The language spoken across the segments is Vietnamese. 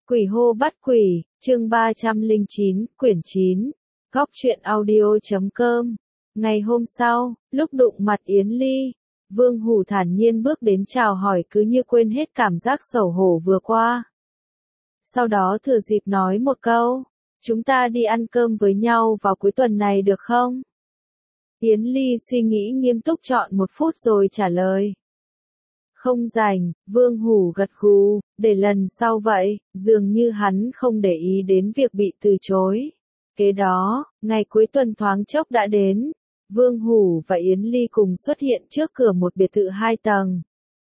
Quỷ hô bắt quỷ, chương 309, quyển 9, góc truyện audio.com. Ngày hôm sau, lúc đụng mặt Yến Ly, Vương Hủ thản nhiên bước đến chào hỏi cứ như quên hết cảm giác xấu hổ vừa qua. Sau đó thừa dịp nói một câu, chúng ta đi ăn cơm với nhau vào cuối tuần này được không? Yến Ly suy nghĩ nghiêm túc chọn một phút rồi trả lời. Không rảnh, Vương Hủ gật gù, để lần sau vậy, dường như hắn không để ý đến việc bị từ chối. Kế đó, ngày cuối tuần thoáng chốc đã đến, Vương Hủ và Yến Ly cùng xuất hiện trước cửa một biệt thự 2 tầng.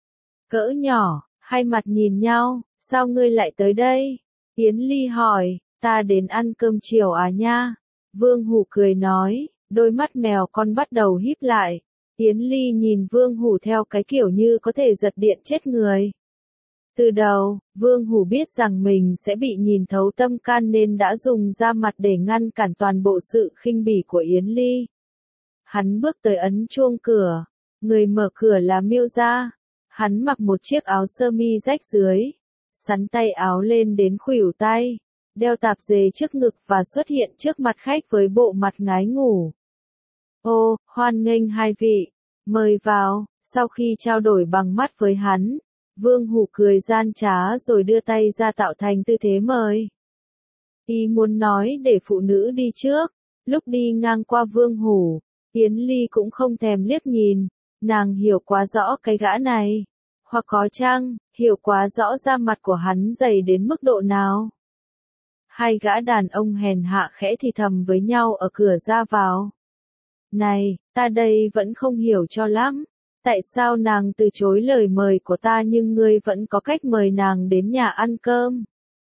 Cỡ nhỏ, hai mặt nhìn nhau, sao ngươi lại tới đây? Yến Ly hỏi, ta đến ăn cơm chiều à nha? Vương Hủ cười nói, đôi mắt mèo con bắt đầu híp lại. Yến Ly nhìn Vương Hủ theo cái kiểu như có thể giật điện chết người. Từ đầu, Vương Hủ biết rằng mình sẽ bị nhìn thấu tâm can nên đã dùng ra mặt để ngăn cản toàn bộ sự khinh bỉ của Yến Ly. Hắn bước tới ấn chuông cửa, người mở cửa là Miêu Gia. Hắn mặc một chiếc áo sơ mi rách dưới, xắn tay áo lên đến khuỷu tay, đeo tạp dề trước ngực và xuất hiện trước mặt khách với bộ mặt ngái ngủ. Ô, hoan nghênh hai vị, mời vào. Sau khi trao đổi bằng mắt với hắn, Vương Hủ cười gian trá rồi đưa tay ra tạo thành tư thế mời. Y muốn nói để phụ nữ đi trước, lúc đi ngang qua Vương Hủ, Yến Ly cũng không thèm liếc nhìn, nàng hiểu quá rõ cái gã này. Hoặc có chăng, hiểu quá rõ da mặt của hắn dày đến mức độ nào. Hai gã đàn ông hèn hạ khẽ thì thầm với nhau ở cửa ra vào. Này, ta đây vẫn không hiểu cho lắm. Tại sao nàng từ chối lời mời của ta nhưng ngươi vẫn có cách mời nàng đến nhà ăn cơm?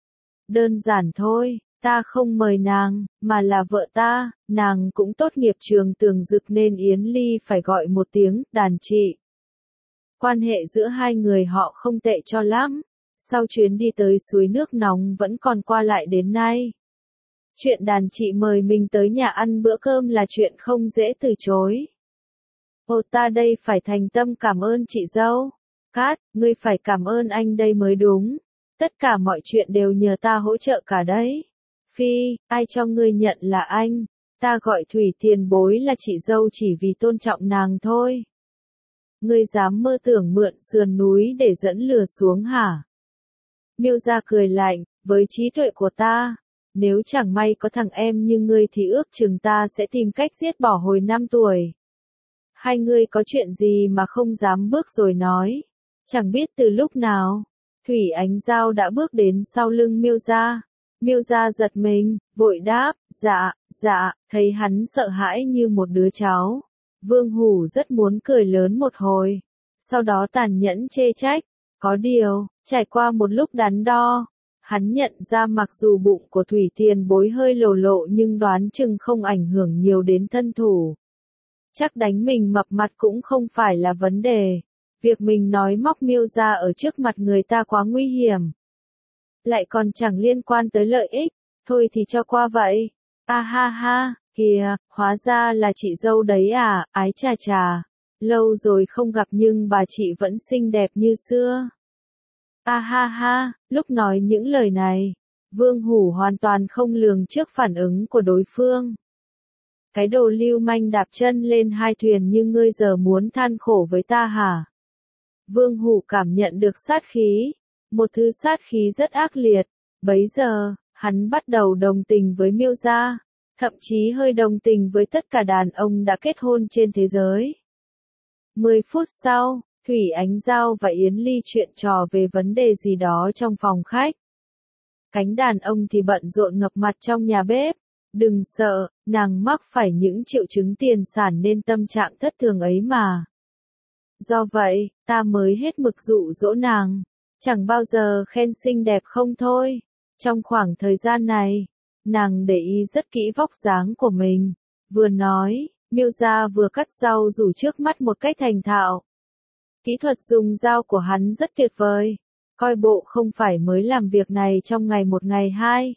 Đơn giản thôi, ta không mời nàng, mà là vợ ta, nàng cũng tốt nghiệp trường Tường Dực nên Yến Ly phải gọi một tiếng, đàn chị. Quan hệ giữa hai người họ không tệ cho lắm. Sau chuyến đi tới suối nước nóng vẫn còn qua lại đến nay. Chuyện đàn chị mời mình tới nhà ăn bữa cơm là chuyện không dễ từ chối. Ồ, ta đây phải thành tâm cảm ơn chị dâu. Cát, ngươi phải cảm ơn anh đây mới đúng. Tất cả mọi chuyện đều nhờ ta hỗ trợ cả đấy. Phi, ai cho ngươi nhận là anh? Ta gọi Thủy tiền bối là chị dâu chỉ vì tôn trọng nàng thôi. Ngươi dám mơ tưởng mượn sườn núi để dẫn lửa xuống hả? Miêu Gia cười lạnh, với trí tuệ của ta, nếu chẳng may có thằng em như ngươi thì ước chừng ta sẽ tìm cách giết bỏ hồi 5 tuổi. Hai ngươi có chuyện gì mà không dám bước rồi nói. Chẳng biết từ lúc nào, Thủy Ánh Giao đã bước đến sau lưng Miêu Gia. Miêu Gia giật mình, vội đáp, dạ, thấy hắn sợ hãi như một đứa cháu. Vương Hủ rất muốn cười lớn một hồi, sau đó tàn nhẫn chê trách. Có điều, trải qua một lúc đắn đo, hắn nhận ra mặc dù bụng của Thủy tiền bối hơi lồ lộ nhưng đoán chừng không ảnh hưởng nhiều đến thân thủ. Chắc đánh mình mập mặt cũng không phải là vấn đề. Việc mình nói móc Miêu Gia ở trước mặt người ta quá nguy hiểm. Lại còn chẳng liên quan tới lợi ích, thôi thì cho qua vậy. A ha ha, kìa, hóa ra là chị dâu đấy à, ái chà chà. Lâu rồi không gặp nhưng bà chị vẫn xinh đẹp như xưa. A ha ha, lúc nói những lời này, Vương Hủ hoàn toàn không lường trước phản ứng của đối phương. Cái đồ lưu manh đạp chân lên hai thuyền như ngươi giờ muốn than khổ với ta hả? Vương Hủ cảm nhận được sát khí, một thứ sát khí rất ác liệt. Bấy giờ, hắn bắt đầu đồng tình với Miêu Gia, thậm chí hơi đồng tình với tất cả đàn ông đã kết hôn trên thế giới. 10 phút sau, Thủy Ánh Giao và Yến Ly chuyện trò về vấn đề gì đó trong phòng khách. Cánh đàn ông thì bận rộn ngập mặt trong nhà bếp. Đừng sợ, nàng mắc phải những triệu chứng tiền sản nên tâm trạng thất thường ấy mà. Do vậy, ta mới hết mực dụ dỗ nàng. Chẳng bao giờ khen xinh đẹp không thôi. Trong khoảng thời gian này, nàng để ý rất kỹ vóc dáng của mình. Vừa nói, Miêu Gia vừa cắt rau rủ trước mắt một cách thành thạo. Kỹ thuật dùng dao của hắn rất tuyệt vời. Coi bộ không phải mới làm việc này trong ngày một ngày hai.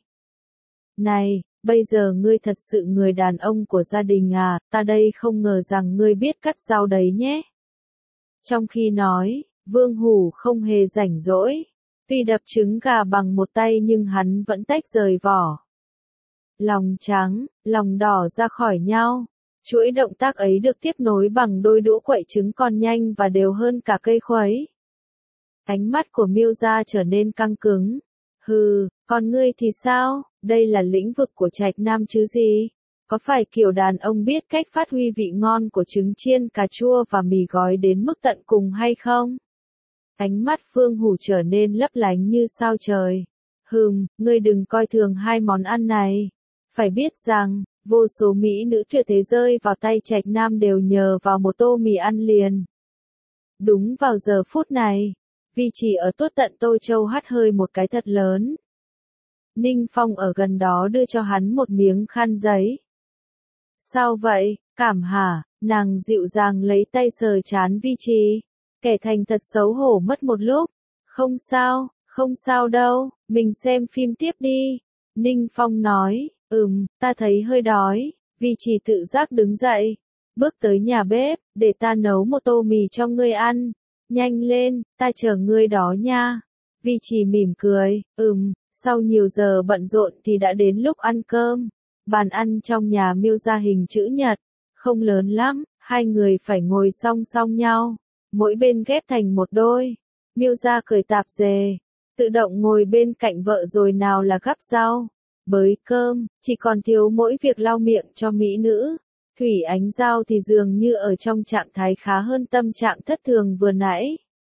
Này, bây giờ ngươi thật sự người đàn ông của gia đình à, ta đây không ngờ rằng ngươi biết cắt rau đấy nhé. Trong khi nói, Vương Hủ không hề rảnh rỗi. Tuy đập trứng gà bằng một tay nhưng hắn vẫn tách rời vỏ. Lòng trắng, lòng đỏ ra khỏi nhau. Chuỗi động tác ấy được tiếp nối bằng đôi đũa quậy trứng còn nhanh và đều hơn cả cây khuấy. Ánh mắt của Miêu Gia trở nên căng cứng. Hừ, còn ngươi thì sao? Đây là lĩnh vực của Trạch Nam chứ gì? Có phải kiểu đàn ông biết cách phát huy vị ngon của trứng chiên cà chua và mì gói đến mức tận cùng hay không? Ánh mắt Vương Hủ trở nên lấp lánh như sao trời. Ngươi đừng coi thường hai món ăn này. Phải biết rằng, vô số mỹ nữ tuyệt thế rơi vào tay Trạch Nam đều nhờ vào một tô mì ăn liền. Đúng vào giờ phút này, Vi Chỉ ở tuốt tận Tô Châu hắt hơi một cái thật lớn. Ninh Phong ở gần đó đưa cho hắn một miếng khăn giấy. Sao vậy, cảm hả? Nàng dịu dàng lấy tay sờ trán Vi Trì. Kẻ thành thật xấu hổ mất một lúc. Không sao đâu, mình xem phim tiếp đi. Ninh Phong nói, ta thấy hơi đói. Vi Trì tự giác đứng dậy. Bước tới nhà bếp, để ta nấu một tô mì cho ngươi ăn. Nhanh lên, ta chờ ngươi đó nha. Vi Trì mỉm cười, sau nhiều giờ bận rộn thì đã đến lúc ăn cơm. Bàn ăn trong nhà Miêu Gia hình chữ nhật, không lớn lắm, hai người phải ngồi song song nhau, mỗi bên ghép thành một đôi. Miêu Gia cởi tạp dề, tự động ngồi bên cạnh vợ rồi nào là gắp rau, bới cơm, chỉ còn thiếu mỗi việc lau miệng cho mỹ nữ. Thủy Ánh Giao thì dường như ở trong trạng thái khá hơn tâm trạng thất thường vừa nãy.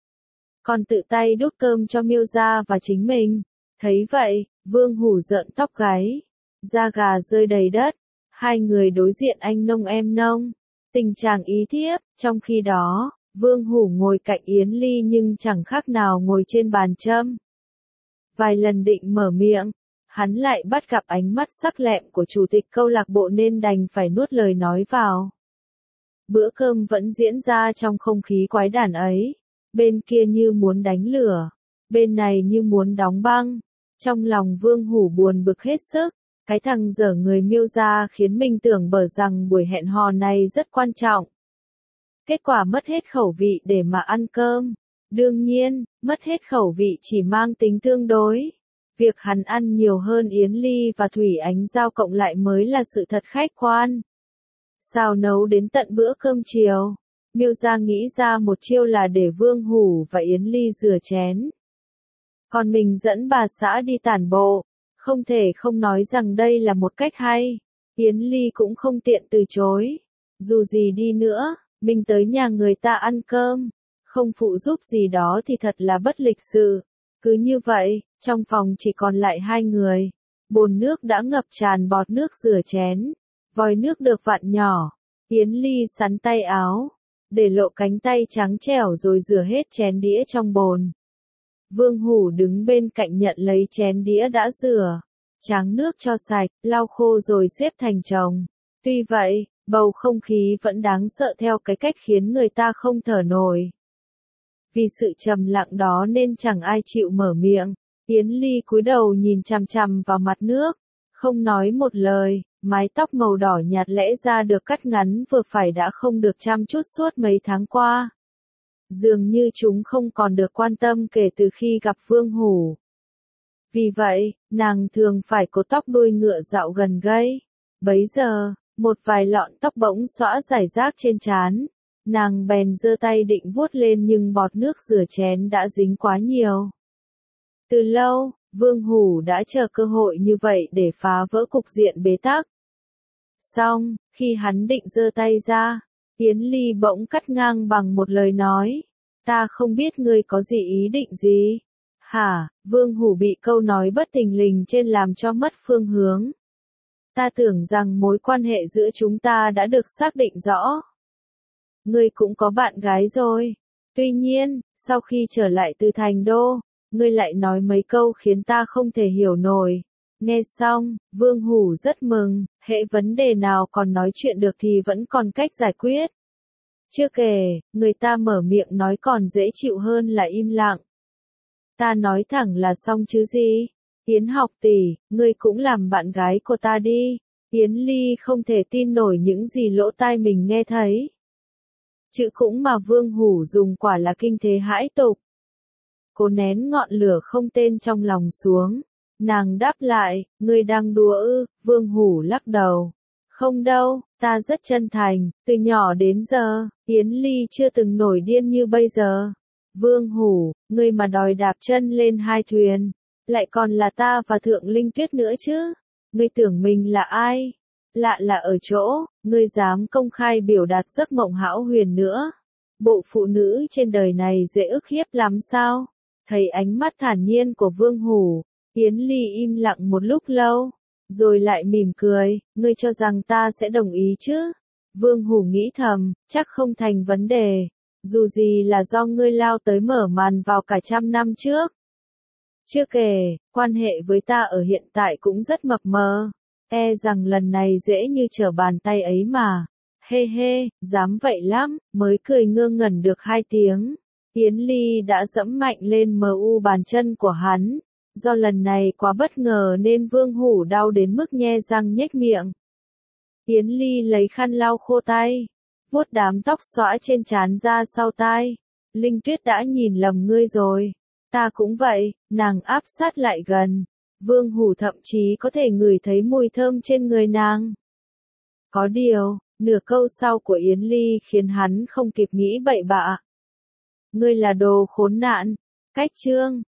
Còn tự tay đút cơm cho Miêu Gia và chính mình. Thấy vậy, Vương Hủ rợn tóc gáy. Da gà rơi đầy đất. Hai người đối diện anh nông em nông. Tình trạng ý thiếp, trong khi đó, Vương Hủ ngồi cạnh Yến Ly nhưng chẳng khác nào ngồi trên bàn châm. Vài lần định mở miệng, hắn lại bắt gặp ánh mắt sắc lẹm của chủ tịch câu lạc bộ nên đành phải nuốt lời nói vào. Bữa cơm vẫn diễn ra trong không khí quái đản ấy. Bên kia như muốn đánh lửa, bên này như muốn đóng băng. Trong lòng Vương Hủ buồn bực hết sức, cái thằng dở người Miêu Gia khiến mình tưởng bở rằng buổi hẹn hò này rất quan trọng. Kết quả mất hết khẩu vị để mà ăn cơm. Đương nhiên, mất hết khẩu vị chỉ mang tính tương đối. Việc hắn ăn nhiều hơn Yến Ly và Thủy Ánh Giao cộng lại mới là sự thật khách quan. Xào nấu đến tận bữa cơm chiều. Miêu Gia nghĩ ra một chiêu là để Vương Hủ và Yến Ly rửa chén. Còn mình dẫn bà xã đi tản bộ. Không thể không nói rằng đây là một cách hay. Yến Ly cũng không tiện từ chối. Dù gì đi nữa, mình tới nhà người ta ăn cơm. Không phụ giúp gì đó thì thật là bất lịch sự. Cứ như vậy, trong phòng chỉ còn lại hai người. Bồn nước đã ngập tràn bọt nước rửa chén. Vòi nước được vặn nhỏ. Yến Ly sắn tay áo, để lộ cánh tay trắng trẻo rồi rửa hết chén đĩa trong bồn. Vương Hủ đứng bên cạnh nhận lấy chén đĩa đã rửa, tráng nước cho sạch, lau khô rồi xếp thành chồng. Tuy vậy, bầu không khí vẫn đáng sợ theo cái cách khiến người ta không thở nổi. Vì sự trầm lặng đó nên chẳng ai chịu mở miệng. Yến Ly cúi đầu nhìn chằm chằm vào mặt nước, không nói một lời. Mái tóc màu đỏ nhạt lẽ ra được cắt ngắn vừa phải đã không được chăm chút suốt mấy tháng qua. Dường như chúng không còn được quan tâm kể từ khi gặp Vương Hủ. Vì vậy, nàng thường phải cột tóc đuôi ngựa dạo gần gây. Bấy giờ, một vài lọn tóc bỗng xõa rải rác trên trán. Nàng bèn giơ tay định vuốt lên nhưng bọt nước rửa chén đã dính quá nhiều. Từ lâu, Vương Hủ đã chờ cơ hội như vậy để phá vỡ cục diện bế tắc. Xong, khi hắn định giơ tay ra, Yến Ly bỗng cắt ngang bằng một lời nói. Ta không biết ngươi có gì ý định gì. Hả, Vương Hủ bị câu nói bất thình lình trên làm cho mất phương hướng. Ta tưởng rằng mối quan hệ giữa chúng ta đã được xác định rõ. Ngươi cũng có bạn gái rồi. Tuy nhiên, sau khi trở lại từ thành đô, ngươi lại nói mấy câu khiến ta không thể hiểu nổi. Nghe xong, Vương Hủ rất mừng, hễ vấn đề nào còn nói chuyện được thì vẫn còn cách giải quyết. Chưa kể, người ta mở miệng nói còn dễ chịu hơn là im lặng. Ta nói thẳng là xong chứ gì. Yến học tỷ, ngươi cũng làm bạn gái của ta đi. Yến Ly không thể tin nổi những gì lỗ tai mình nghe thấy. Chữ cũng mà Vương Hủ dùng quả là kinh thế hãi tục. cố nén ngọn lửa không tên trong lòng xuống. Nàng đáp lại, ngươi đang đùa ư? Vương Hủ lắc đầu. Không đâu, ta rất chân thành, từ nhỏ đến giờ, Yến Ly chưa từng nổi điên như bây giờ. Vương Hủ, ngươi mà đòi đạp chân lên hai thuyền, lại còn là ta và Thượng Linh Tuyết nữa chứ? Ngươi tưởng mình là ai? Lạ là ở chỗ, ngươi dám công khai biểu đạt giấc mộng hão huyền nữa. Bộ phụ nữ trên đời này dễ ức hiếp lắm sao? Thấy ánh mắt thản nhiên của Vương Hủ, Yến Ly im lặng một lúc lâu, rồi lại mỉm cười, ngươi cho rằng ta sẽ đồng ý chứ? Vương Hủ nghĩ thầm, chắc không thành vấn đề, dù gì là do ngươi lao tới mở màn vào cả 100 năm trước. Chưa kể, quan hệ với ta ở hiện tại cũng rất mập mờ, e rằng lần này dễ như trở bàn tay ấy mà. Hê hê, dám vậy lắm, mới cười ngơ ngẩn được 2 tiếng. Yến Ly đã dẫm mạnh lên bàn chân của hắn. Do lần này quá bất ngờ nên Vương Hủ đau đến mức nhe răng nhếch miệng. Yến Ly lấy khăn lau khô tay, vuốt đám tóc xõa trên trán ra sau tai. Linh Tuyết đã nhìn lầm ngươi rồi. Ta cũng vậy, nàng áp sát lại gần. Vương Hủ thậm chí có thể ngửi thấy mùi thơm trên người nàng. Có điều, nửa câu sau của Yến Ly khiến hắn không kịp nghĩ bậy bạ. Ngươi là đồ khốn nạn. Cách chương